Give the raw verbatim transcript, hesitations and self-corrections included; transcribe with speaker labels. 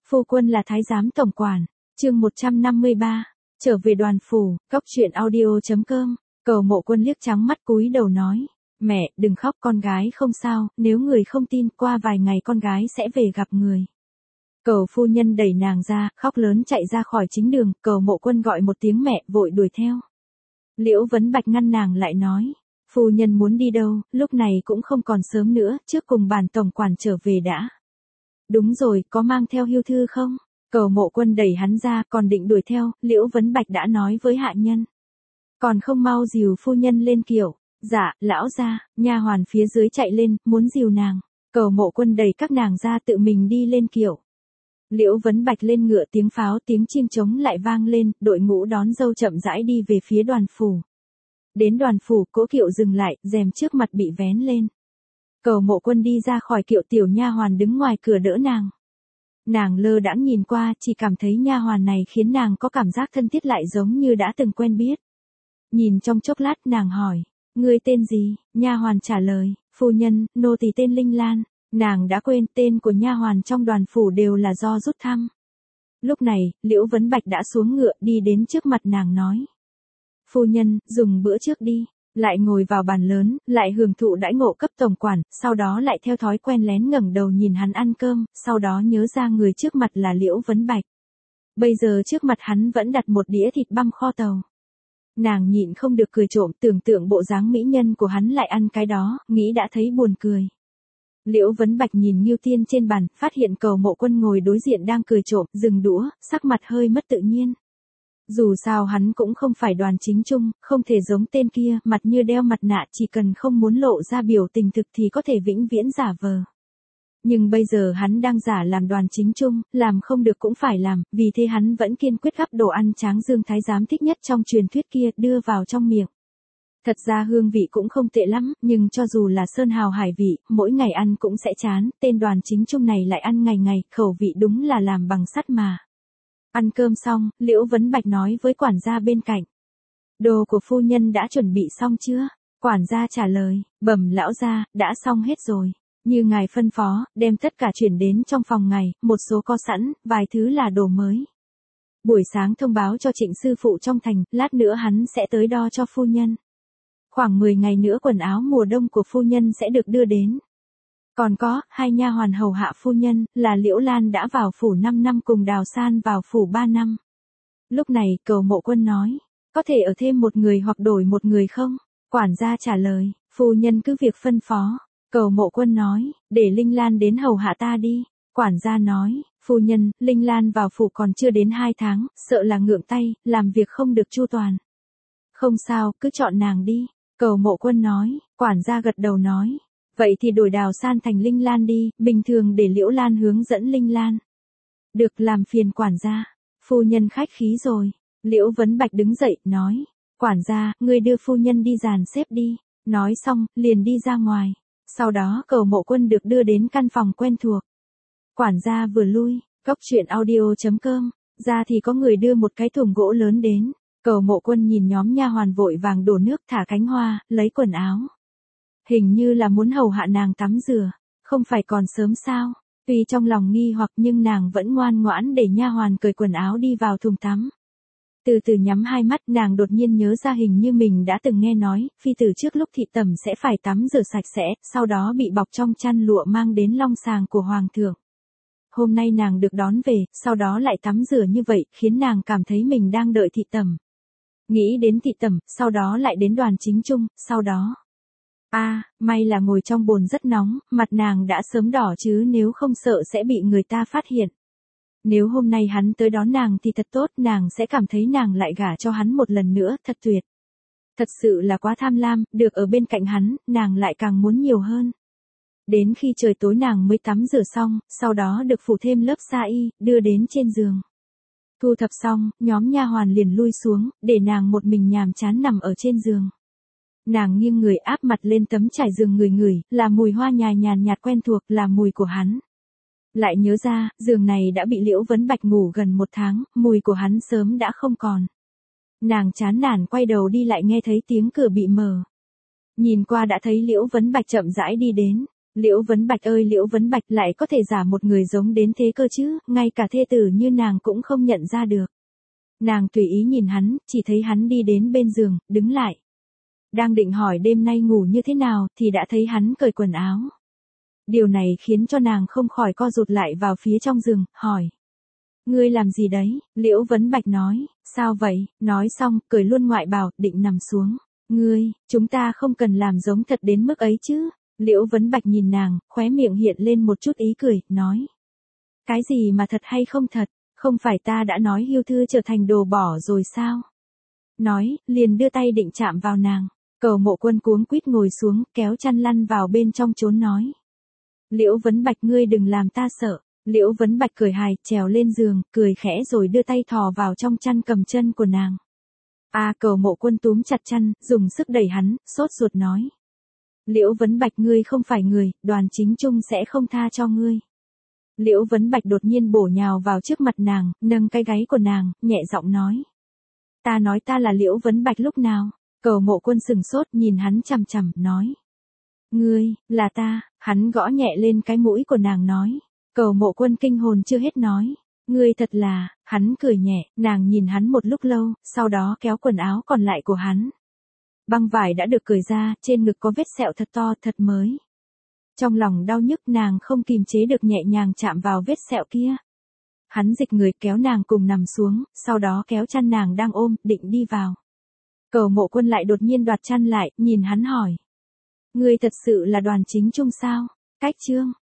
Speaker 1: Phu quân là thái giám tổng quản. Chương một trăm năm mươi ba. Trở về đoàn phủ. Cóc truyện audio chấm com. Cầu Mộ Quân liếc trắng mắt cúi đầu nói, mẹ, đừng khóc, con gái không sao, nếu người không tin, qua vài ngày con gái sẽ về gặp người. Cầu phu nhân đẩy nàng ra, khóc lớn chạy ra khỏi chính đường. Cầu Mộ Quân gọi một tiếng mẹ, vội đuổi theo. Liễu Vấn Bạch ngăn nàng lại nói, phu nhân muốn đi đâu, lúc này cũng không còn sớm nữa, trước cùng bản tổng quản trở về đã. Đúng rồi, có mang theo hưu thư không? Cầu Mộ Quân đẩy hắn ra, còn định đuổi theo, Liễu Vấn Bạch đã nói với hạ nhân. Còn không mau dìu phu nhân lên kiệu. Dạ, lão gia. Nha hoàn phía dưới chạy lên, muốn dìu nàng. Cầu Mộ Quân đẩy các nàng ra tự mình đi lên kiệu. Liễu Vấn Bạch lên ngựa, tiếng pháo tiếng chiêng trống lại vang lên, đội ngũ đón dâu chậm rãi đi về phía đoàn phủ. Đến đoàn phủ, cỗ kiệu dừng lại, rèm trước mặt bị vén lên. Cầu Mộ Quân đi ra khỏi kiệu, tiểu nha hoàn đứng ngoài cửa đỡ nàng. Nàng lơ đãng nhìn qua, chỉ cảm thấy nha hoàn này khiến nàng có cảm giác thân thiết lại giống như đã từng quen biết. Nhìn trong chốc lát nàng hỏi, ngươi tên gì? Nha hoàn trả lời, phu nhân, nô tỳ tên Linh Lan. Nàng đã quên tên của nha hoàn trong đoàn phủ đều là do rút thăm. Lúc này, Liễu Vấn Bạch đã xuống ngựa đi đến trước mặt nàng nói. Phu nhân, dùng bữa trước đi. Lại ngồi vào bàn lớn, lại hưởng thụ đãi ngộ cấp tổng quản, sau đó lại theo thói quen lén ngẩng đầu nhìn hắn ăn cơm, sau đó nhớ ra người trước mặt là Liễu Vấn Bạch. Bây giờ trước mặt hắn vẫn đặt một đĩa thịt băm kho tàu. Nàng nhịn không được cười trộm, tưởng tượng bộ dáng mỹ nhân của hắn lại ăn cái đó, nghĩ đã thấy buồn cười. Liễu Vấn Bạch nhìn Ngưu Tiên trên bàn, phát hiện Cầu Mộ Quân ngồi đối diện đang cười trộm, dừng đũa, sắc mặt hơi mất tự nhiên. Dù sao hắn cũng không phải Đoàn Chính Trung, không thể giống tên kia, mặt như đeo mặt nạ, chỉ cần không muốn lộ ra biểu tình thực thì có thể vĩnh viễn giả vờ. Nhưng bây giờ hắn đang giả làm Đoàn Chính Trung, làm không được cũng phải làm, vì thế hắn vẫn kiên quyết gắp đồ ăn Tráng Dương thái giám thích nhất trong truyền thuyết kia, đưa vào trong miệng. Thật ra hương vị cũng không tệ lắm, nhưng cho dù là sơn hào hải vị, mỗi ngày ăn cũng sẽ chán, tên Đoàn Chính Trung này lại ăn ngày ngày, khẩu vị đúng là làm bằng sắt mà. Ăn cơm xong, Liễu Vấn Bạch nói với quản gia bên cạnh. Đồ của phu nhân đã chuẩn bị xong chưa? Quản gia trả lời, bẩm lão gia, đã xong hết rồi. Như ngài phân phó, đem tất cả chuyển đến trong phòng ngài, một số có sẵn, vài thứ là đồ mới. Buổi sáng thông báo cho Trịnh sư phụ trong thành, lát nữa hắn sẽ tới đo cho phu nhân. Khoảng mười ngày nữa quần áo mùa đông của phu nhân sẽ được đưa đến. Còn có, hai nha hoàn hầu hạ phu nhân, là Liễu Lan đã vào phủ năm năm cùng Đào San vào phủ ba năm. Lúc này, Cầu Mộ Quân nói, có thể ở thêm một người hoặc đổi một người không? Quản gia trả lời, phu nhân cứ việc phân phó. Cầu Mộ Quân nói, để Linh Lan đến hầu hạ ta đi. Quản gia nói, phu nhân, Linh Lan vào phủ còn chưa đến hai tháng, sợ là ngượng tay, làm việc không được chu toàn. Không sao, cứ chọn nàng đi. Cầu Mộ Quân nói, quản gia gật đầu nói. Vậy thì đổi Đào San thành Linh Lan đi, bình thường để Liễu Lan hướng dẫn Linh Lan. Được, làm phiền quản gia. Phu nhân khách khí rồi. Liễu Vấn Bạch đứng dậy, nói. Quản gia, ngươi đưa phu nhân đi dàn xếp đi. Nói xong, liền đi ra ngoài. Sau đó Cầu Mộ Quân được đưa đến căn phòng quen thuộc. Quản gia vừa lui, cóc truyện audio chấm com, ra thì có người đưa một cái thùng gỗ lớn đến. Cầu Mộ Quân nhìn nhóm nha hoàn vội vàng đổ nước, thả cánh hoa, lấy quần áo. Hình như là muốn hầu hạ nàng tắm rửa, không phải còn sớm sao? Tuy trong lòng nghi hoặc nhưng nàng vẫn ngoan ngoãn để nha hoàn cởi quần áo đi vào thùng tắm. Từ từ nhắm hai mắt, nàng đột nhiên nhớ ra hình như mình đã từng nghe nói, phi tử trước lúc thị tẩm sẽ phải tắm rửa sạch sẽ, sau đó bị bọc trong chăn lụa mang đến long sàng của hoàng thượng. Hôm nay nàng được đón về, sau đó lại tắm rửa như vậy, khiến nàng cảm thấy mình đang đợi thị tẩm. Nghĩ đến thị tẩm, sau đó lại đến Đoàn Chính Trung, sau đó. a à, may là ngồi trong bồn rất nóng, mặt nàng đã sớm đỏ chứ nếu không sợ sẽ bị người ta phát hiện. Nếu hôm nay hắn tới đón nàng thì thật tốt, nàng sẽ cảm thấy nàng lại gả cho hắn một lần nữa, thật tuyệt. Thật sự là quá tham lam, được ở bên cạnh hắn, nàng lại càng muốn nhiều hơn. Đến khi trời tối nàng mới tắm rửa xong, sau đó được phủ thêm lớp sa y, đưa đến trên giường. Thu thập xong, nhóm nha hoàn liền lui xuống, để nàng một mình nhàm chán nằm ở trên giường. Nàng nghiêng người áp mặt lên tấm trải giường ngửi ngửi, là mùi hoa nhài nhàn nhạt quen thuộc, là mùi của hắn. Lại nhớ ra, giường này đã bị Liễu Vấn Bạch ngủ gần một tháng, mùi của hắn sớm đã không còn. Nàng chán nản quay đầu đi lại nghe thấy tiếng cửa bị mở. Nhìn qua đã thấy Liễu Vấn Bạch chậm rãi đi đến. Liễu Vấn Bạch ơi Liễu Vấn Bạch lại có thể giả một người giống đến thế cơ chứ, ngay cả thê tử như nàng cũng không nhận ra được. Nàng tùy ý nhìn hắn, chỉ thấy hắn đi đến bên giường, đứng lại. Đang định hỏi đêm nay ngủ như thế nào, thì đã thấy hắn cởi quần áo. Điều này khiến cho nàng không khỏi co rụt lại vào phía trong giường, hỏi. Ngươi làm gì đấy? Liễu Vấn Bạch nói, sao vậy? Nói xong, cởi luôn ngoại bào, định nằm xuống. Ngươi, chúng ta không cần làm giống thật đến mức ấy chứ. Liễu Vấn Bạch nhìn nàng, khóe miệng hiện lên một chút ý cười, nói. Cái gì mà thật hay không thật, không phải ta đã nói Hiêu Thư trở thành đồ bỏ rồi sao? Nói, liền đưa tay định chạm vào nàng. Cầu Mộ Quân cuống quýt ngồi xuống, kéo chăn lăn vào bên trong trốn nói. Liễu Vấn Bạch ngươi đừng làm ta sợ. Liễu Vấn Bạch cười hài, trèo lên giường, cười khẽ rồi đưa tay thò vào trong chăn cầm chân của nàng. A à, Cầu Mộ Quân túm chặt chăn, dùng sức đẩy hắn, sốt ruột nói. Liễu Vấn Bạch ngươi không phải người, Đoàn Chính Trung sẽ không tha cho ngươi. Liễu Vấn Bạch đột nhiên bổ nhào vào trước mặt nàng, nâng cái gáy của nàng, nhẹ giọng nói. Ta nói ta là Liễu Vấn Bạch lúc nào? Cầu Mộ Quân sừng sốt nhìn hắn chằm chằm, nói. Ngươi, là ta, hắn gõ nhẹ lên cái mũi của nàng nói. Cầu Mộ Quân kinh hồn chưa hết nói. Ngươi thật là, hắn cười nhẹ, nàng nhìn hắn một lúc lâu, sau đó kéo quần áo còn lại của hắn. Băng vải đã được cởi ra, trên ngực có vết sẹo thật to, thật mới. Trong lòng đau nhức nàng không kìm chế được nhẹ nhàng chạm vào vết sẹo kia. Hắn dịch người kéo nàng cùng nằm xuống, sau đó kéo chăn nàng đang ôm, định đi vào. Cầu Mộ Quân lại đột nhiên đoạt chăn lại, nhìn hắn hỏi. Ngươi thật sự là Đoàn Chính Trung sao? Cách chương.